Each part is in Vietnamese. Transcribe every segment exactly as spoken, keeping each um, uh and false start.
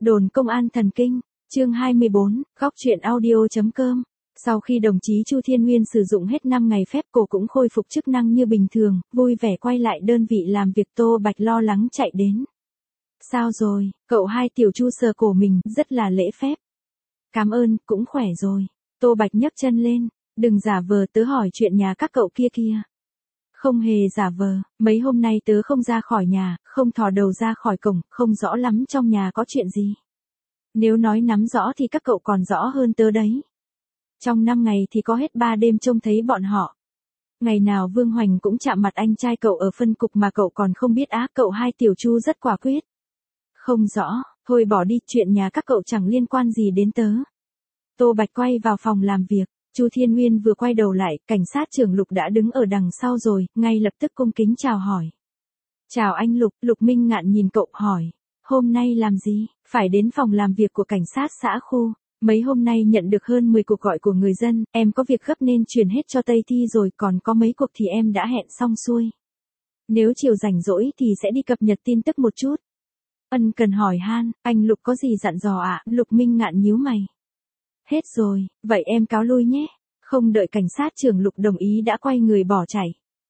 Đồn công an thần kinh, chương hai mươi bốn, góc truyện audio.com. Sau khi đồng chí Chu Thiên Nguyên sử dụng hết năm ngày phép, cô cũng khôi phục chức năng như bình thường, vui vẻ quay lại đơn vị làm việc. Tô Bạch lo lắng chạy đến. Sao rồi, cậu hai tiểu Chu sờ cổ mình, rất là lễ phép. Cảm ơn, cũng khỏe rồi. Tô Bạch nhấc chân lên, đừng giả vờ, tớ hỏi chuyện nhà các cậu kia kia. Không hề giả vờ, mấy hôm nay tớ không ra khỏi nhà, không thò đầu ra khỏi cổng, không rõ lắm trong nhà có chuyện gì. Nếu nói nắm rõ thì các cậu còn rõ hơn tớ đấy. Trong năm ngày thì có hết ba đêm trông thấy bọn họ. Ngày nào Vương Hoành cũng chạm mặt anh trai cậu ở phân cục mà cậu còn không biết á. Cậu hai tiểu Chu rất quả quyết. Không rõ, thôi bỏ đi, chuyện nhà các cậu chẳng liên quan gì đến tớ. Tô Bạch quay vào phòng làm việc. Chu Thiên Nguyên vừa quay đầu lại, cảnh sát trưởng Lục đã đứng ở đằng sau rồi, ngay lập tức cung kính chào hỏi. Chào anh Lục. Lục Minh Ngạn nhìn cậu hỏi, hôm nay làm gì? Phải đến phòng làm việc của cảnh sát xã khu. Mấy hôm nay nhận được hơn mười cuộc gọi của người dân, em có việc gấp nên chuyển hết cho Tây Thi rồi, còn có mấy cuộc thì em đã hẹn xong xuôi. Nếu chiều rảnh rỗi thì sẽ đi cập nhật tin tức một chút. Ân cần hỏi han, anh Lục có gì dặn dò ạ? À? Lục Minh Ngạn nhíu mày. Hết rồi, vậy em cáo lui nhé. Không đợi cảnh sát trưởng Lục đồng ý đã quay người bỏ chạy.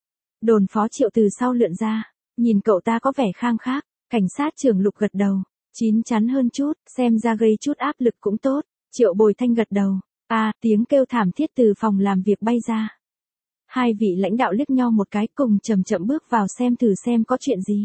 Đồn phó Triệu từ sau lượn ra, nhìn cậu ta có vẻ khang khác. Cảnh sát trưởng Lục gật đầu, chín chắn hơn chút, xem ra gây chút áp lực cũng tốt. Triệu Bồi Thanh gật đầu. À, tiếng kêu thảm thiết từ phòng làm việc bay ra. Hai vị lãnh đạo liếc nhau một cái, cùng chậm chậm bước vào xem thử xem có chuyện gì.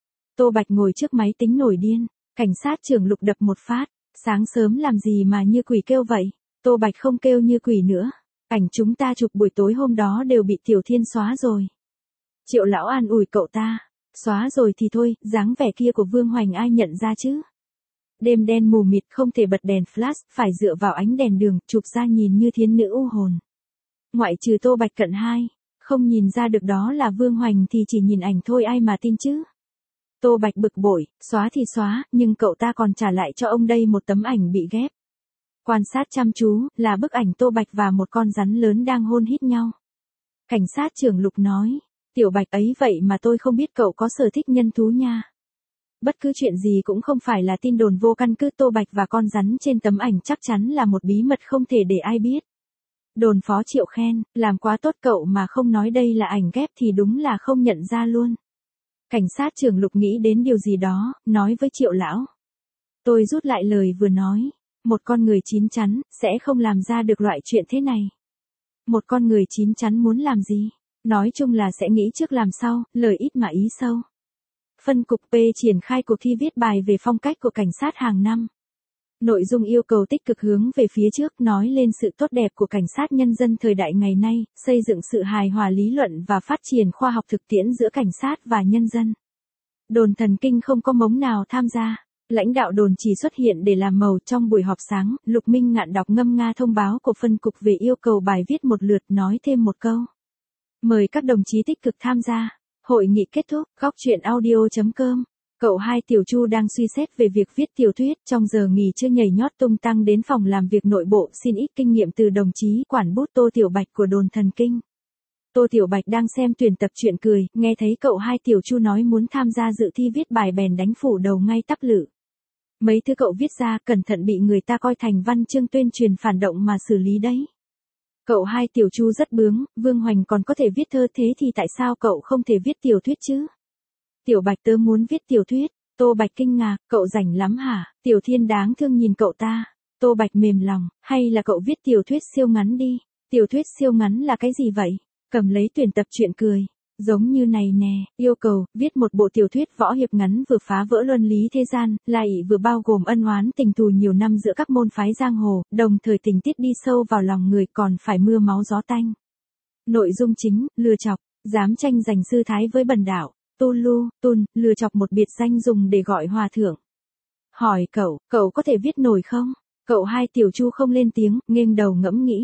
Tô Bạch ngồi trước máy tính nổi điên. Cảnh sát trưởng Lục đập một phát. Sáng sớm làm gì mà như quỷ kêu vậy? Tô Bạch không kêu như quỷ nữa. Ảnh chúng ta chụp buổi tối hôm đó đều bị Tiểu Thiên xóa rồi. Triệu lão an ủi cậu ta. Xóa rồi thì thôi, dáng vẻ kia của Vương Hoành ai nhận ra chứ? Đêm đen mù mịt, không thể bật đèn flash, phải dựa vào ánh đèn đường, chụp ra nhìn như thiến nữ u hồn. Ngoại trừ Tô Bạch cận hai, không nhìn ra được đó là Vương Hoành thì chỉ nhìn ảnh thôi, ai mà tin chứ? Tô Bạch bực bội, xóa thì xóa, nhưng cậu ta còn trả lại cho ông đây một tấm ảnh bị ghép. Quan sát chăm chú, là bức ảnh Tô Bạch và một con rắn lớn đang hôn hít nhau. Cảnh sát trưởng Lục nói, Tiểu Bạch ấy vậy mà tôi không biết cậu có sở thích nhân thú nha. Bất cứ chuyện gì cũng không phải là tin đồn vô căn cứ. Tô Bạch và con rắn trên tấm ảnh chắc chắn là một bí mật không thể để ai biết. Đồn phó Triệu khen, làm quá tốt, cậu mà không nói đây là ảnh ghép thì đúng là không nhận ra luôn. Cảnh sát trưởng Lục nghĩ đến điều gì đó, nói với Triệu lão. Tôi rút lại lời vừa nói, một con người chín chắn, sẽ không làm ra được loại chuyện thế này. Một con người chín chắn muốn làm gì? Nói chung là sẽ nghĩ trước làm sau, lời ít mà ý sâu. Phân cục P triển khai cuộc thi viết bài về phong cách của cảnh sát hàng năm. Nội dung yêu cầu tích cực hướng về phía trước, nói lên sự tốt đẹp của cảnh sát nhân dân thời đại ngày nay, xây dựng sự hài hòa lý luận và phát triển khoa học thực tiễn giữa cảnh sát và nhân dân. Đồn thần kinh không có mống nào tham gia. Lãnh đạo đồn chỉ xuất hiện để làm màu. Trong buổi họp sáng, Lục Minh Ngạn đọc ngâm nga thông báo của phân cục về yêu cầu bài viết một lượt, nói thêm một câu. Mời các đồng chí tích cực tham gia. Hội nghị kết thúc, góc truyện audio.com. Cậu hai tiểu Chu đang suy xét về việc viết tiểu thuyết, trong giờ nghỉ trưa nhảy nhót tung tăng đến phòng làm việc nội bộ xin ít kinh nghiệm từ đồng chí quản bút Tô Tiểu Bạch của đồn thần kinh. Tô Tiểu Bạch đang xem tuyển tập truyện cười, nghe thấy cậu hai tiểu Chu nói muốn tham gia dự thi viết bài bèn đánh phủ đầu ngay tắp lự. Mấy thứ cậu viết ra cẩn thận bị người ta coi thành văn chương tuyên truyền phản động mà xử lý đấy. Cậu hai tiểu Chu rất bướng, Vương Hoành còn có thể viết thơ, thế thì tại sao cậu không thể viết tiểu thuyết chứ? Tiểu Bạch tớ muốn viết tiểu thuyết. Tô Bạch kinh ngạc, cậu rảnh lắm hả? Tiểu Thiên đáng thương nhìn cậu ta. Tô Bạch mềm lòng, hay là cậu viết tiểu thuyết siêu ngắn đi. Tiểu thuyết siêu ngắn là cái gì vậy? Cầm lấy tuyển tập truyện cười. Giống như này nè, yêu cầu, viết một bộ tiểu thuyết võ hiệp ngắn vừa phá vỡ luân lý thế gian, lại vừa bao gồm ân oán tình thù nhiều năm giữa các môn phái giang hồ, đồng thời tình tiết đi sâu vào lòng người, còn phải mưa máu gió tanh. Nội dung chính, lừa chọc, dám tranh giành sư thái với bần đạo, tu lu, tun, lừa chọc một biệt danh dùng để gọi hòa thượng. Hỏi cậu, cậu có thể viết nổi không? Cậu hai tiểu Chu không lên tiếng, nghiêng đầu ngẫm nghĩ.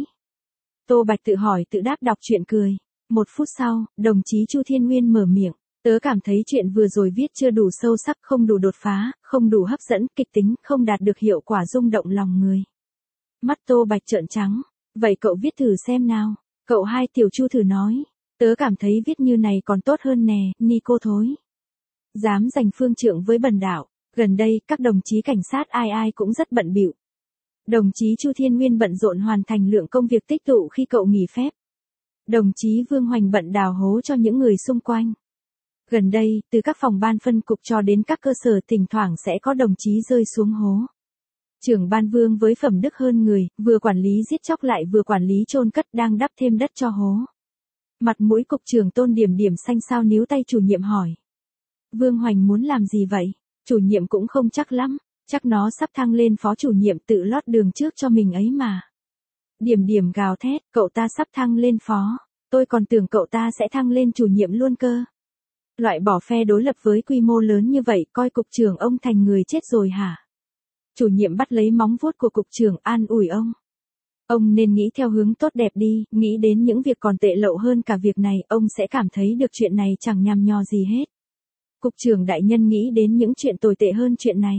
Tô Bạch tự hỏi tự đáp đọc truyện cười. Một phút sau, đồng chí Chu Thiên Nguyên mở miệng. Tớ cảm thấy chuyện vừa rồi viết chưa đủ sâu sắc, không đủ đột phá, không đủ hấp dẫn, kịch tính, không đạt được hiệu quả rung động lòng người. Mắt Tô Bạch trợn trắng. Vậy cậu viết thử xem nào. Cậu hai tiểu Chu thử nói. Tớ cảm thấy viết như này còn tốt hơn nè, ni cô thối. Dám giành phương trượng với bần đạo, Gần đây, các đồng chí cảnh sát ai ai cũng rất bận bịu. Đồng chí Chu Thiên Nguyên bận rộn hoàn thành lượng công việc tích tụ khi cậu nghỉ phép. Đồng chí Vương Hoành bận đào hố cho những người xung quanh. Gần đây, từ các phòng ban phân cục cho đến các cơ sở thỉnh thoảng sẽ có đồng chí rơi xuống hố. Trưởng ban Vương với phẩm đức hơn người, vừa quản lý giết chóc lại vừa quản lý chôn cất đang đắp thêm đất cho hố. Mặt mũi cục trưởng Tôn Điểm Điểm xanh xao níu tay chủ nhiệm hỏi. Vương Hoành muốn làm gì vậy? Chủ nhiệm cũng không chắc lắm, chắc nó sắp thăng lên phó chủ nhiệm tự lót đường trước cho mình ấy mà. Điểm Điểm gào thét, cậu ta sắp thăng lên phó, tôi còn tưởng cậu ta sẽ thăng lên chủ nhiệm luôn cơ. Loại bỏ phe đối lập với quy mô lớn như vậy coi cục trưởng ông thành người chết rồi hả? Chủ nhiệm bắt lấy móng vuốt của cục trưởng an ủi ông. Ông nên nghĩ theo hướng tốt đẹp đi, nghĩ đến những việc còn tệ lậu hơn cả việc này, ông sẽ cảm thấy được chuyện này chẳng nhằm nhò gì hết. Cục trưởng đại nhân nghĩ đến những chuyện tồi tệ hơn chuyện này.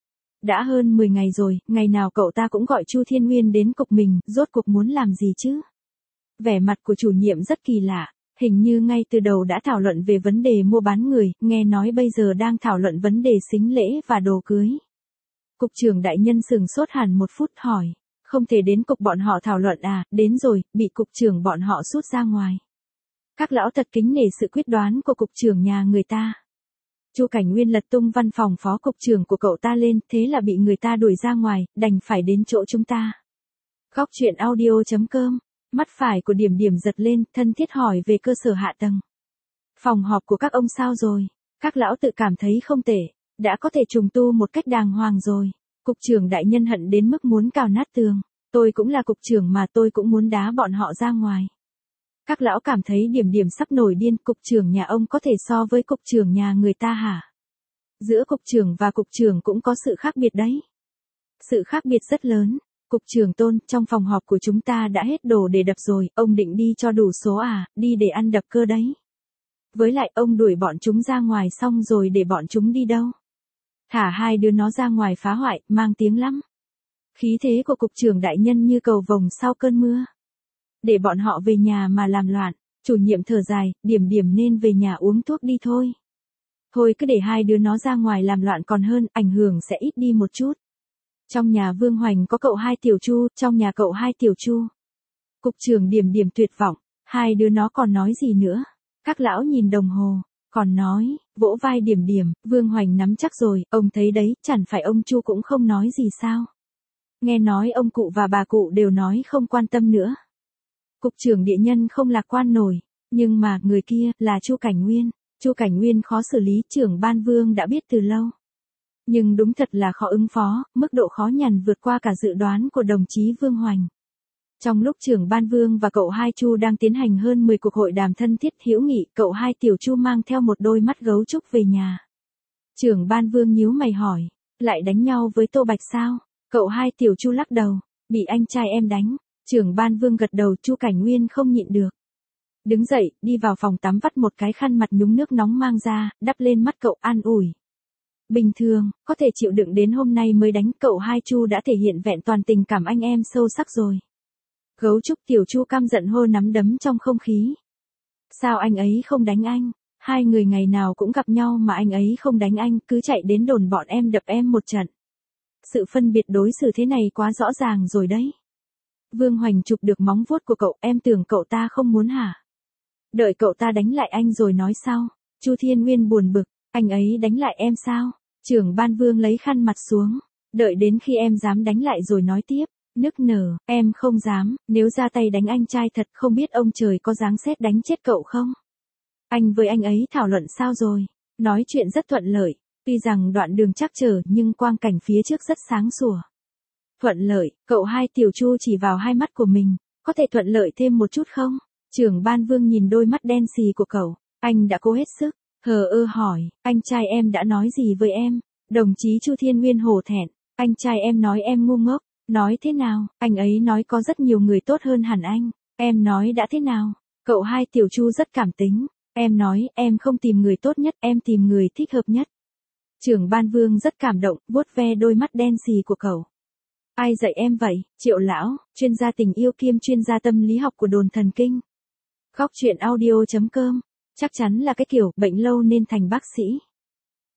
Đã hơn mười ngày rồi, ngày nào cậu ta cũng gọi Chu Thiên Nguyên đến cục mình, rốt cuộc muốn làm gì chứ? Vẻ mặt của chủ nhiệm rất kỳ lạ, hình như ngay từ đầu đã thảo luận về vấn đề mua bán người, nghe nói bây giờ đang thảo luận vấn đề sính lễ và đồ cưới. Cục trưởng đại nhân sừng sốt hẳn một phút hỏi, không thể đến cục bọn họ thảo luận à? Đến rồi, bị cục trưởng bọn họ sút ra ngoài. Các lão thật kính nể sự quyết đoán của cục trưởng nhà người ta. Chu Cảnh Nguyên lật tung văn phòng phó cục trưởng của cậu ta lên, thế là bị người ta đuổi ra ngoài, đành phải đến chỗ chúng ta. Góc truyện audio chấm com, mắt phải của Điểm Điểm giật lên, thân thiết hỏi về cơ sở hạ tầng. Phòng họp của các ông sao rồi? Các lão tự cảm thấy không tệ, đã có thể trùng tu một cách đàng hoàng rồi. Cục trưởng đại nhân hận đến mức muốn cào nát tường, tôi cũng là cục trưởng mà tôi cũng muốn đá bọn họ ra ngoài. Các lão cảm thấy Điểm Điểm sắp nổi điên, cục trưởng nhà ông có thể so với cục trưởng nhà người ta hả? Giữa cục trưởng và cục trưởng cũng có sự khác biệt đấy. Sự khác biệt rất lớn. Cục trưởng Tôn, trong phòng họp của chúng ta đã hết đồ để đập rồi, ông định đi cho đủ số à, đi để ăn đập cơ đấy. Với lại ông đuổi bọn chúng ra ngoài xong rồi để bọn chúng đi đâu? Thả hai đứa nó ra ngoài phá hoại, mang tiếng lắm. Khí thế của cục trưởng đại nhân như cầu vồng sau cơn mưa. Để bọn họ về nhà mà làm loạn, chủ nhiệm thở dài, Điểm Điểm nên về nhà uống thuốc đi thôi. Thôi cứ để hai đứa nó ra ngoài làm loạn còn hơn, ảnh hưởng sẽ ít đi một chút. Trong nhà Vương Hoành có cậu hai Tiểu Chu, trong nhà cậu hai Tiểu Chu. Cục trưởng Điểm Điểm tuyệt vọng, hai đứa nó còn nói gì nữa? Các lão nhìn đồng hồ, còn nói, vỗ vai Điểm Điểm, Vương Hoành nắm chắc rồi, ông thấy đấy, chẳng phải ông Chu cũng không nói gì sao? Nghe nói ông cụ và bà cụ đều nói không quan tâm nữa. Cục trưởng địa nhân không lạc quan nổi, nhưng mà người kia là Chu Cảnh Nguyên, Chu Cảnh Nguyên khó xử lý, trưởng ban Vương đã biết từ lâu. Nhưng đúng thật là khó ứng phó, mức độ khó nhằn vượt qua cả dự đoán của đồng chí Vương Hoành. Trong lúc trưởng ban Vương và cậu hai Chu đang tiến hành hơn mười cuộc hội đàm thân thiết hữu nghị, cậu hai Tiểu Chu mang theo một đôi mắt gấu trúc về nhà. Trưởng ban Vương nhíu mày hỏi, lại đánh nhau với Tô Bạch sao? Cậu hai Tiểu Chu lắc đầu, bị anh trai em đánh. Trưởng ban Vương gật đầu, Chu Cảnh Nguyên không nhịn được. Đứng dậy, đi vào phòng tắm vắt một cái khăn mặt nhúng nước nóng mang ra, đắp lên mắt cậu an ủi. Bình thường, có thể chịu đựng đến hôm nay mới đánh, cậu hai Chu đã thể hiện vẹn toàn tình cảm anh em sâu sắc rồi. Gấu trúc Tiểu Chu căm giận hô nắm đấm trong không khí. Sao anh ấy không đánh anh? Hai người ngày nào cũng gặp nhau mà anh ấy không đánh anh, cứ chạy đến đồn bọn em đập em một trận. Sự phân biệt đối xử thế này quá rõ ràng rồi đấy. Vương Hoành chụp được móng vuốt của cậu, em tưởng cậu ta không muốn hả? Đợi cậu ta đánh lại anh rồi nói sau. Chu Thiên Nguyên buồn bực, anh ấy đánh lại em sao? Trưởng ban Vương lấy khăn mặt xuống, đợi đến khi em dám đánh lại rồi nói tiếp. Nức nở, em không dám, nếu ra tay đánh anh trai thật không biết ông trời có giáng sét đánh chết cậu không? Anh với anh ấy thảo luận sao rồi? Nói chuyện rất thuận lợi, tuy rằng đoạn đường trắc trở nhưng quang cảnh phía trước rất sáng sủa. Thuận lợi, cậu hai Tiểu Chu chỉ vào hai mắt của mình, có thể thuận lợi thêm một chút không? Trưởng ban Vương nhìn đôi mắt đen xì của cậu, anh đã cố hết sức, hờ ơ hỏi, anh trai em đã nói gì với em? Đồng chí Chu Thiên Nguyên hổ thẹn, anh trai em nói em ngu ngốc, nói thế nào? Anh ấy nói có rất nhiều người tốt hơn hẳn anh, em nói đã thế nào? Cậu hai Tiểu Chu rất cảm tính, em nói em không tìm người tốt nhất, em tìm người thích hợp nhất. Trưởng ban Vương rất cảm động, vuốt ve đôi mắt đen xì của cậu. Ai dạy em vậy? Triệu lão, chuyên gia tình yêu kiêm chuyên gia tâm lý học của đồn thần kinh. Góc truyện audio chấm com, chắc chắn là cái kiểu bệnh lâu nên thành bác sĩ.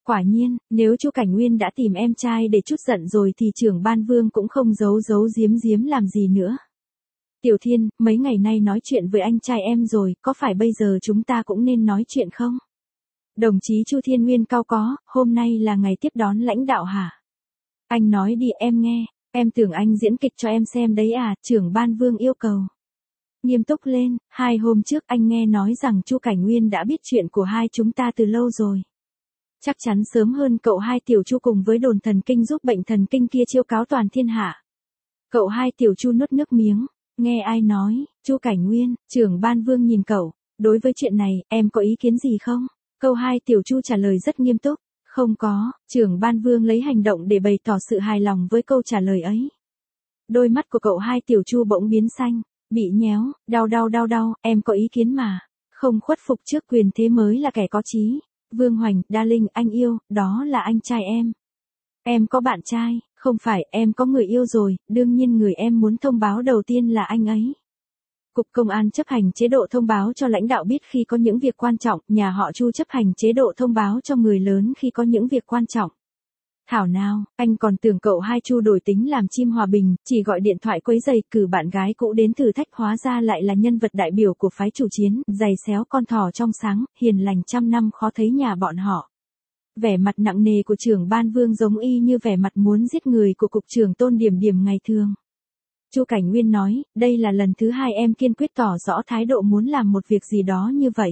Quả nhiên, nếu Chu Cảnh Nguyên đã tìm em trai để chút giận rồi thì trưởng ban Vương cũng không giấu giấu giếm giếm làm gì nữa. Tiểu Thiên, mấy ngày nay nói chuyện với anh trai em rồi, có phải bây giờ chúng ta cũng nên nói chuyện không? Đồng chí Chu Thiên Nguyên cau có, hôm nay là ngày tiếp đón lãnh đạo hả? Anh nói đi em nghe, em tưởng anh diễn kịch cho em xem đấy à, trưởng ban Vương yêu cầu. Nghiêm túc lên, hai hôm trước anh nghe nói rằng Chu Cảnh Nguyên đã biết chuyện của hai chúng ta từ lâu rồi. Chắc chắn sớm hơn cậu hai Tiểu Chu cùng với đồn thần kinh giúp bệnh thần kinh kia chiêu cáo toàn thiên hạ. Cậu hai Tiểu Chu nuốt nước miếng, nghe ai nói, Chu Cảnh Nguyên, trưởng ban Vương nhìn cậu, đối với chuyện này, em có ý kiến gì không? Câu hai Tiểu Chu trả lời rất nghiêm túc, không có, trưởng ban Vương lấy hành động để bày tỏ sự hài lòng với câu trả lời ấy. Đôi mắt của cậu hai Tiểu Chu bỗng biến xanh, bị nhéo, đau đau đau đau, em có ý kiến mà, không khuất phục trước quyền thế mới là kẻ có chí. Vương Hoành, Darling, anh yêu, đó là anh trai em. Em có bạn trai, không phải, em có người yêu rồi, đương nhiên người em muốn thông báo đầu tiên là anh ấy. Cục Công an chấp hành chế độ thông báo cho lãnh đạo biết khi có những việc quan trọng, nhà họ Chu chấp hành chế độ thông báo cho người lớn khi có những việc quan trọng. Thảo nào, anh còn tưởng cậu hai Chu đổi tính làm chim hòa bình, chỉ gọi điện thoại quấy giày cử bạn gái cũ đến thử thách, hóa ra lại là nhân vật đại biểu của phái chủ chiến, giày xéo con thỏ trong sáng, hiền lành trăm năm khó thấy nhà bọn họ. Vẻ mặt nặng nề của trưởng ban Vương giống y như vẻ mặt muốn giết người của cục trưởng Tôn Điểm Điểm ngày thường. Chu Cảnh Nguyên nói, đây là lần thứ hai em kiên quyết tỏ rõ thái độ muốn làm một việc gì đó như vậy.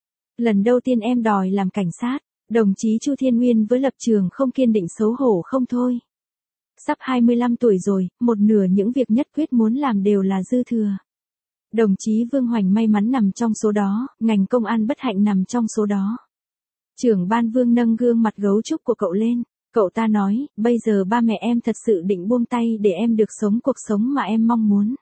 Lần đầu tiên em đòi làm cảnh sát. Đồng chí Chu Thiên Nguyên với lập trường không kiên định xấu hổ không thôi. Sắp hai mươi lăm tuổi rồi, một nửa những việc nhất quyết muốn làm đều là dư thừa. Đồng chí Vương Hoành may mắn nằm trong số đó, ngành công an bất hạnh nằm trong số đó. Trưởng ban Vương nâng gương mặt gấu trúc của cậu lên, cậu ta nói, bây giờ ba mẹ em thật sự định buông tay để em được sống cuộc sống mà em mong muốn.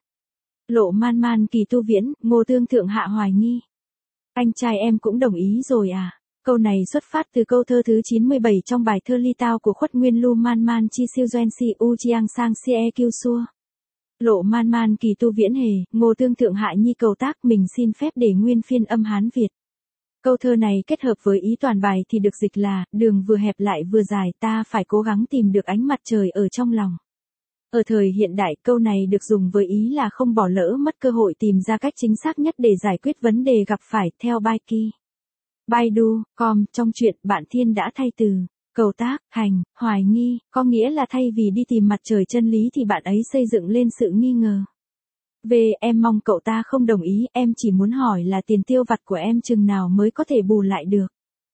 Lộ Man Man Kỳ Tu Viễn, Ngô Tương Thượng Hạ hoài nghi. Anh trai em cũng đồng ý rồi à? Câu này xuất phát từ câu thơ thứ chín mươi bảy trong bài thơ Ly Tao của Khuất Nguyên Lu Man Man Chi Siêu Doen Si U Chiang Sang Si E Kiêu Xua. Lộ Man Man Kỳ Tu Viễn hề, Ngô Tương Thượng Hạ nhi cầu tác, mình xin phép để nguyên phiên âm Hán Việt. Câu thơ này kết hợp với ý toàn bài thì được dịch là, đường vừa hẹp lại vừa dài, ta phải cố gắng tìm được ánh mặt trời ở trong lòng. Ở thời hiện đại, câu này được dùng với ý là không bỏ lỡ mất cơ hội tìm ra cách chính xác nhất để giải quyết vấn đề gặp phải, theo Baiki. Baidu, com, trong truyện, bạn Thiên đã thay từ, cầu tác, hành, hoài nghi, có nghĩa là thay vì đi tìm mặt trời chân lý thì bạn ấy xây dựng lên sự nghi ngờ. Về, em mong cậu ta không đồng ý, em chỉ muốn hỏi là tiền tiêu vặt của em chừng nào mới có thể bù lại được.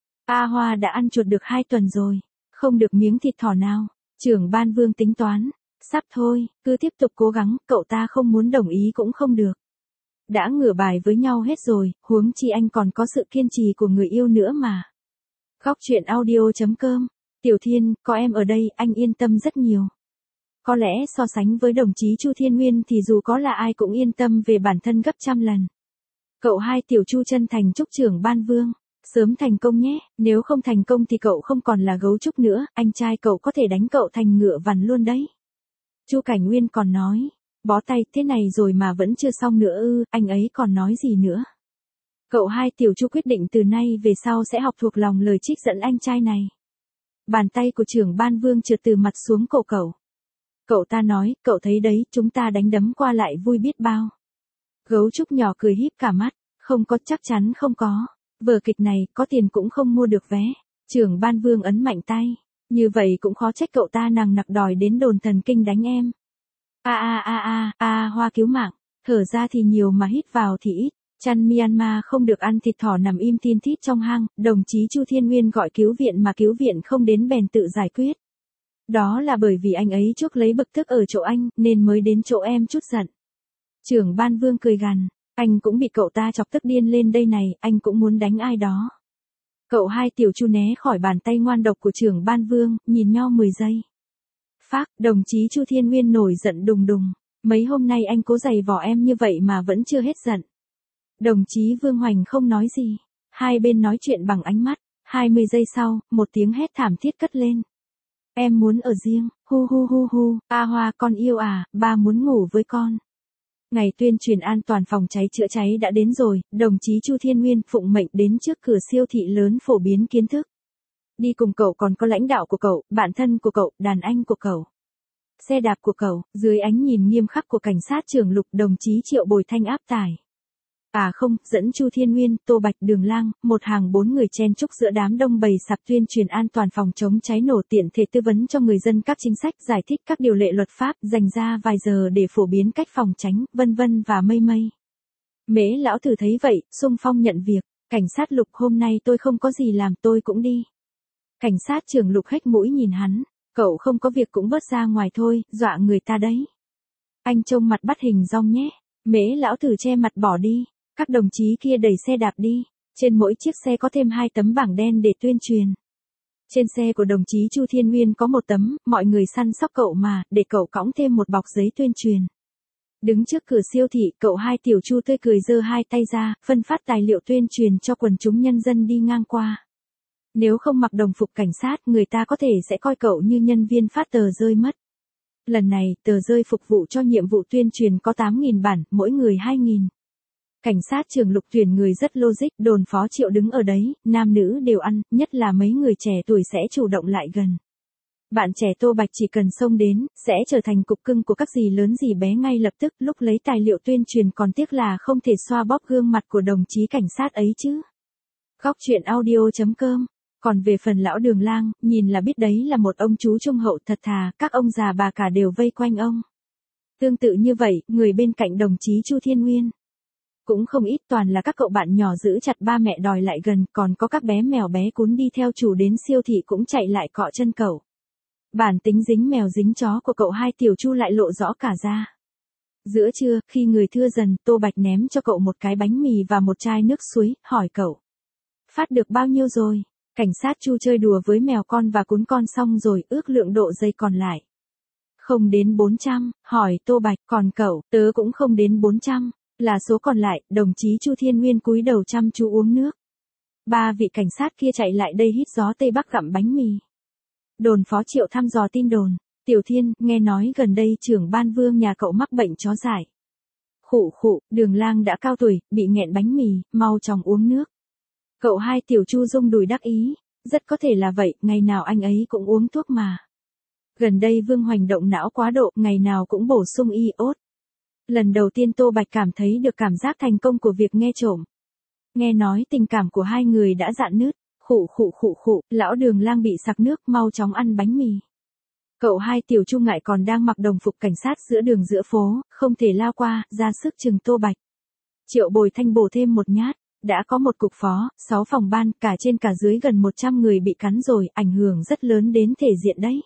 A Hoa đã ăn chuột được hai tuần rồi, không được miếng thịt thỏ nào, trưởng ban Vương tính toán, sắp thôi, cứ tiếp tục cố gắng, cậu ta không muốn đồng ý cũng không được. Đã ngửa bài với nhau hết rồi, huống chi anh còn có sự kiên trì của người yêu nữa mà. Góc truyện audio chấm com, Tiểu Thiên, có em ở đây, anh yên tâm rất nhiều. Có lẽ so sánh với đồng chí Chu Thiên Nguyên thì dù có là ai cũng yên tâm về bản thân gấp trăm lần. Cậu hai Tiểu Chu chân thành chúc trưởng ban Vương, sớm thành công nhé, nếu không thành công thì cậu không còn là gấu trúc nữa, anh trai cậu có thể đánh cậu thành ngựa vằn luôn đấy. Chu Cảnh Nguyên còn nói. Bó tay, thế này rồi mà vẫn chưa xong nữa ư, anh ấy còn nói gì nữa. Cậu hai Tiểu Chu quyết định từ nay về sau sẽ học thuộc lòng lời trích dẫn anh trai này. Bàn tay của trưởng ban Vương trượt từ mặt xuống cổ cậu. Cậu ta nói, cậu thấy đấy, chúng ta đánh đấm qua lại vui biết bao. Gấu trúc nhỏ cười híp cả mắt, không có, chắc chắn không có. Vở kịch này, có tiền cũng không mua được vé. Trưởng ban Vương ấn mạnh tay. Như vậy cũng khó trách cậu ta nằng nặc đòi đến đồn thần kinh đánh em. A a a a, a Hoa cứu mạng, thở ra thì nhiều mà hít vào thì ít. Chăn Myanmar không được ăn thịt thỏ nằm im tin thít trong hang, đồng chí Chu Thiên Nguyên gọi cứu viện mà cứu viện không đến bèn tự giải quyết. Đó là bởi vì anh ấy chuốc lấy bực tức ở chỗ anh, nên mới đến chỗ em chút giận. Trưởng ban Vương cười gằn, anh cũng bị cậu ta chọc tức điên lên đây này, anh cũng muốn đánh ai đó. Cậu hai Tiểu Chu né khỏi bàn tay ngoan độc của trưởng ban Vương, nhìn nhau mười giây. Phác, đồng chí Chu Thiên Nguyên nổi giận đùng đùng, mấy hôm nay anh cố giày vò em như vậy mà vẫn chưa hết giận. Đồng chí Vương Hoành không nói gì, hai bên nói chuyện bằng ánh mắt, hai mươi giây sau, một tiếng hét thảm thiết cất lên. Em muốn ở riêng, hu hu hu hu, A Hoa con yêu à, ba muốn ngủ với con. Ngày tuyên truyền an toàn phòng cháy chữa cháy đã đến rồi, đồng chí Chu Thiên Nguyên phụng mệnh đến trước cửa siêu thị lớn phổ biến kiến thức. Đi cùng cậu còn có lãnh đạo của cậu, bạn thân của cậu, đàn anh của cậu, xe đạp của cậu. Dưới ánh nhìn nghiêm khắc của cảnh sát trưởng Lục, đồng chí Triệu Bồi Thanh áp tải. À không, dẫn Chu Thiên Nguyên, Tô Bạch, Đường Lang, một hàng bốn người chen chúc giữa đám đông bày sạp tuyên truyền an toàn phòng chống cháy nổ, tiện thể tư vấn cho người dân các chính sách, giải thích các điều lệ luật pháp, dành ra vài giờ để phổ biến cách phòng tránh, vân vân và mây mây. Mễ lão thử thấy vậy, xung phong nhận việc. Cảnh sát Lục, hôm nay tôi không có gì làm, tôi cũng đi. Cảnh sát trưởng Lục hếch mũi nhìn hắn. Cậu không có việc cũng bớt ra ngoài thôi, dọa người ta đấy. Anh trông mặt bắt hình dong nhé. Mễ lão thử che mặt bỏ đi. Các đồng chí kia đẩy xe đạp đi. Trên mỗi chiếc xe có thêm hai tấm bảng đen để tuyên truyền. Trên xe của đồng chí Chu Thiên Nguyên có một tấm, mọi người săn sóc cậu mà, để cậu cõng thêm một bọc giấy tuyên truyền. Đứng trước cửa siêu thị, cậu hai tiểu Chu tươi cười giơ hai tay ra, phân phát tài liệu tuyên truyền cho quần chúng nhân dân đi ngang qua. Nếu không mặc đồng phục cảnh sát, người ta có thể sẽ coi cậu như nhân viên phát tờ rơi mất. Lần này, tờ rơi phục vụ cho nhiệm vụ tuyên truyền có tám nghìn bản, mỗi người hai nghìn. Cảnh sát trưởng Lục tuyển người rất logic, đồn phó Triệu đứng ở đấy, nam nữ đều ăn, nhất là mấy người trẻ tuổi sẽ chủ động lại gần. Bạn trẻ Tô Bạch chỉ cần xông đến, sẽ trở thành cục cưng của các dì lớn dì bé ngay lập tức. Lúc lấy tài liệu tuyên truyền còn tiếc là không thể xoa bóp gương mặt của đồng chí cảnh sát ấy chứ. Góc truyện audio chấm com. Còn về phần lão Đường Lang, nhìn là biết đấy là một ông chú trung hậu thật thà, các ông già bà cả đều vây quanh ông. Tương tự như vậy, người bên cạnh đồng chí Chu Thiên Nguyên cũng không ít, toàn là các cậu bạn nhỏ giữ chặt ba mẹ đòi lại gần, còn có các bé mèo bé cún đi theo chủ đến siêu thị cũng chạy lại cọ chân cậu. Bản tính dính mèo dính chó của cậu hai tiểu Chu lại lộ rõ cả ra. Giữa trưa, khi người thưa dần, Tô Bạch ném cho cậu một cái bánh mì và một chai nước suối, hỏi cậu. Phát được bao nhiêu rồi? Cảnh sát Chu chơi đùa với mèo con và cún con xong rồi, ước lượng độ dây còn lại. Không đến bốn trăm, hỏi Tô Bạch, còn cậu, tớ cũng không đến bốn trăm, là số còn lại. Đồng chí Chu Thiên Nguyên cúi đầu chăm chú uống nước. Ba vị cảnh sát kia chạy lại đây hít gió Tây Bắc gặm bánh mì. Đồn phó Triệu thăm dò tin đồn. Tiểu Thiên, nghe nói gần đây trưởng ban Vương nhà cậu mắc bệnh chó dại. Khụ khụ, Đường Lang đã cao tuổi, bị nghẹn bánh mì, mau chóng uống nước. Cậu hai tiểu Chu rung đùi đắc ý. Rất có thể là vậy, ngày nào anh ấy cũng uống thuốc mà. Gần đây Vương hoành động não quá độ, ngày nào cũng bổ sung iốt. Lần đầu tiên Tô Bạch cảm thấy được cảm giác thành công của việc nghe trộm. Nghe nói tình cảm của hai người đã rạn nứt. Khụ khụ khụ khụ, lão Đường Lang bị sặc nước, mau chóng ăn bánh mì. Cậu hai tiểu Chu ngại còn đang mặc đồng phục cảnh sát giữa đường giữa phố, không thể lao qua, ra sức chừng Tô Bạch. Triệu Bồi Thanh bổ thêm một nhát. Đã có một cục phó, sáu phòng ban, cả trên cả dưới gần một trăm người bị cắn rồi, ảnh hưởng rất lớn đến thể diện đấy.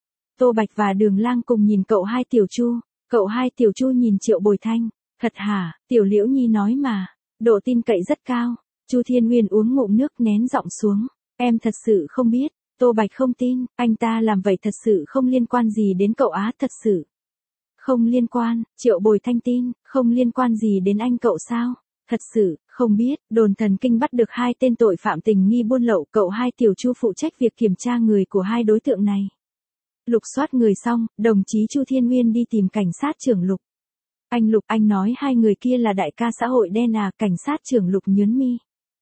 Tô Bạch và Đường Lang cùng nhìn cậu hai tiểu Chu. Cậu hai tiểu Chu nhìn Triệu Bồi Thanh. Thật hả? Tiểu Liễu Nhi nói mà. Độ tin cậy rất cao. Chu Thiên Nguyên uống ngụm nước nén giọng xuống. Em thật sự không biết. Tô Bạch không tin. Anh ta làm vậy thật sự không liên quan gì đến cậu á, thật sự. Không liên quan. Triệu Bồi Thanh tin. Không liên quan gì đến anh cậu sao? Thật sự, không biết. Đồn thần kinh bắt được hai tên tội phạm tình nghi buôn lậu. Cậu hai tiểu Chu phụ trách việc kiểm tra người của hai đối tượng này. Lục soát người xong, đồng chí Chu Thiên Nguyên đi tìm cảnh sát trưởng Lục. Anh Lục, anh nói hai người kia là đại ca xã hội đen à? Cảnh sát trưởng Lục nhướng mi.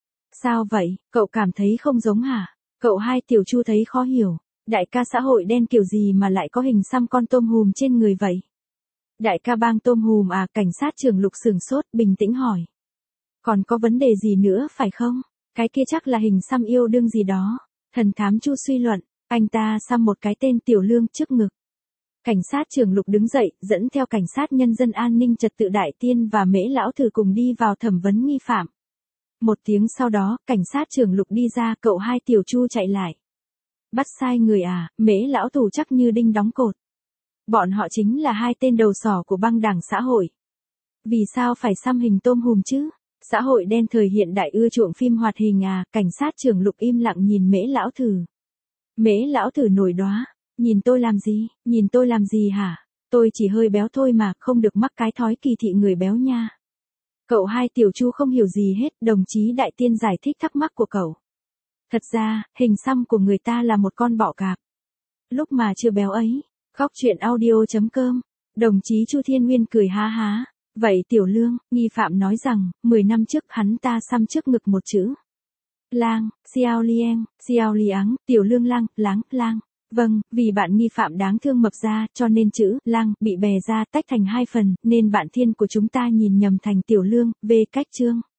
Sao vậy, cậu cảm thấy không giống hả? Cậu hai tiểu Chu thấy khó hiểu. Đại ca xã hội đen kiểu gì mà lại có hình xăm con tôm hùm trên người vậy? Đại ca bang tôm hùm à? Cảnh sát trưởng Lục sửng sốt, bình tĩnh hỏi. Còn có vấn đề gì nữa phải không? Cái kia chắc là hình xăm yêu đương gì đó. Thần thám Chu suy luận, anh ta xăm một cái tên Tiểu Lương trước ngực. Cảnh sát trưởng Lục đứng dậy, dẫn theo cảnh sát nhân dân an ninh trật tự Đại Tiên và Mễ lão thử cùng đi vào thẩm vấn nghi phạm. Một tiếng sau đó, cảnh sát trưởng Lục đi ra, cậu hai tiểu Chu chạy lại. Bắt sai người à? Mễ lão thủ chắc như đinh đóng cột. Bọn họ chính là hai tên đầu sỏ của băng đảng xã hội. Vì sao phải xăm hình tôm hùm chứ? Xã hội đen thời hiện đại ưa chuộng phim hoạt hình à? Cảnh sát trưởng Lục im lặng nhìn Mễ lão thử. Mễ lão thử nổi đoá. Nhìn tôi làm gì? Nhìn tôi làm gì hả? Tôi chỉ hơi béo thôi mà, không được mắc cái thói kỳ thị người béo nha. Cậu hai tiểu Chu không hiểu gì hết, đồng chí Đại Tiên giải thích thắc mắc của cậu. Thật ra, hình xăm của người ta là một con bọ cạp. Lúc mà chưa béo ấy. Góc truyện audio chấm com. Đồng chí Chu Thiên Nguyên cười há há. Vậy Tiểu Lương, nghi phạm nói rằng, mười năm trước hắn ta xăm trước ngực một chữ. Lang, Xiao Liang, Xiao Liang, Tiểu Lương Lang, Láng, Lang. Vâng, vì bạn nghi phạm đáng thương mập ra, cho nên chữ Lang bị bè ra tách thành hai phần, nên bạn Thiên của chúng ta nhìn nhầm thành Tiểu Lương, về cách chương.